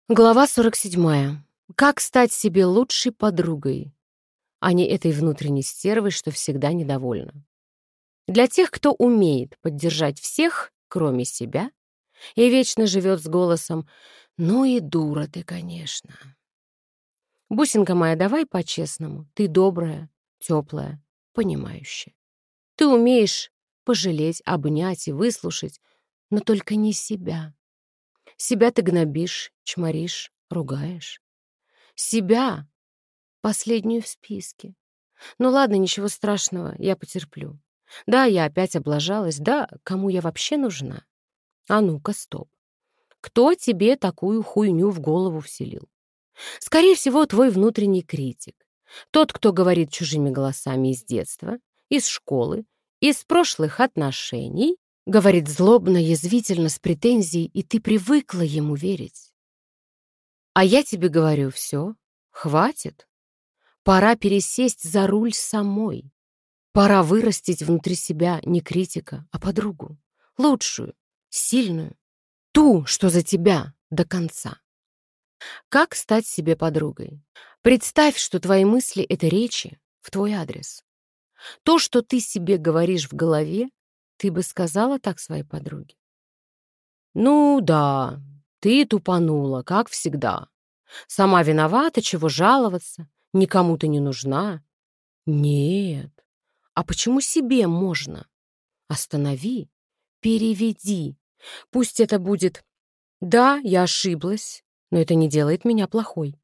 Глава 47. Как стать себе лучшей подругой, а не этой внутренней стервой, что всегда недовольна. Для тех, кто умеет поддержать всех, кроме себя, и вечно живет с голосом «Ну и дура ты, конечно». Бусинка моя, давай по-честному. Ты добрая, теплая, понимающая. Ты умеешь пожалеть, обнять и выслушать, но только не себя. Себя ты гнобишь, чморишь, ругаешь. Себя последнюю в списке. Ну ладно, ничего страшного, я потерплю. Да, я опять облажалась. Да, кому я вообще нужна? А ну-ка, стоп. Кто тебе такую хуйню в голову вселил? Скорее всего, твой внутренний критик. Тот, кто говорит чужими голосами из детства, из школы, из прошлых отношений, говорит злобно, язвительно, с претензией, и ты привыкла ему верить. А я тебе говорю, все, хватит. Пора пересесть за руль самой. Пора вырастить внутри себя не критика, а подругу. Лучшую, сильную, ту, что за тебя до конца. Как стать себе подругой? Представь, что твои мысли — это речи в твой адрес. То, что ты себе говоришь в голове, ты бы сказала так своей подруге? Ну да, ты тупанула, как всегда. Сама виновата, чего жаловаться, никому ты не нужна. Нет. А почему себе можно? Останови, переведи. Пусть это будет «да, я ошиблась, но это не делает меня плохой.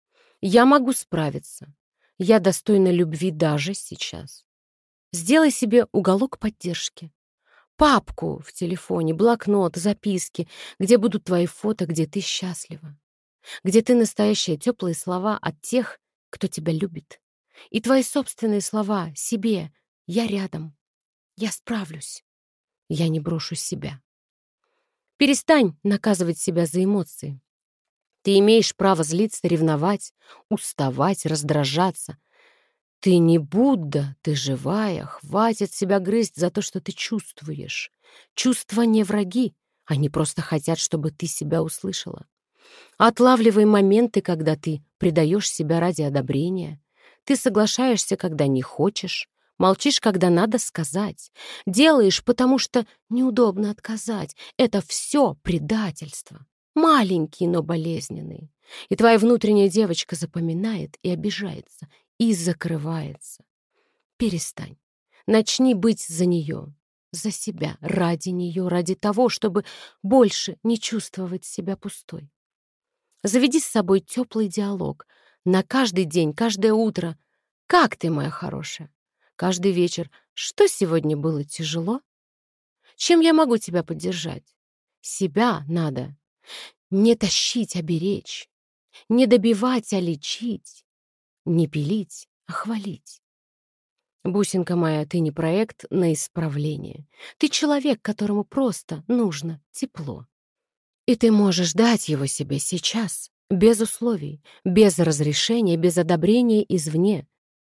Я могу справиться. Я достойна любви даже сейчас». Сделай себе уголок поддержки. Папку в телефоне, блокнот, записки, где будут твои фото, где ты счастлива, где ты настоящие теплые слова от тех, кто тебя любит. И твои собственные слова себе «я рядом, я справлюсь, я не брошу себя». Перестань наказывать себя за эмоции. Ты имеешь право злиться, ревновать, уставать, раздражаться. Ты не Будда, ты живая, хватит себя грызть за то, что ты чувствуешь. Чувства не враги, они просто хотят, чтобы ты себя услышала. Отлавливай моменты, когда ты предаешь себя ради одобрения. Ты соглашаешься, когда не хочешь. Молчишь, когда надо сказать. Делаешь, потому что неудобно отказать. Это все предательство. Маленький, но болезненный. И твоя внутренняя девочка запоминает и обижается, и закрывается. Перестань. Начни быть за нее, за себя, ради нее, ради того, чтобы больше не чувствовать себя пустой. Заведи с собой теплый диалог. На каждый день, каждое утро. «Как ты, моя хорошая?» Каждый вечер. «Что сегодня было тяжело?» «Чем я могу тебя поддержать?» Себя надо не тащить, а беречь. Не добивать, а лечить. Не пилить, а хвалить. Бусинка моя, ты не проект на исправление. Ты человек, которому просто нужно тепло. И ты можешь дать его себе сейчас, без условий, без разрешения, без одобрения извне.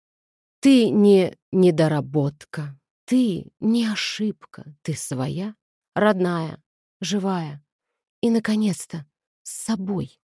Ты не недоработка, ты не ошибка, ты своя, родная, живая и, наконец-то, с собой.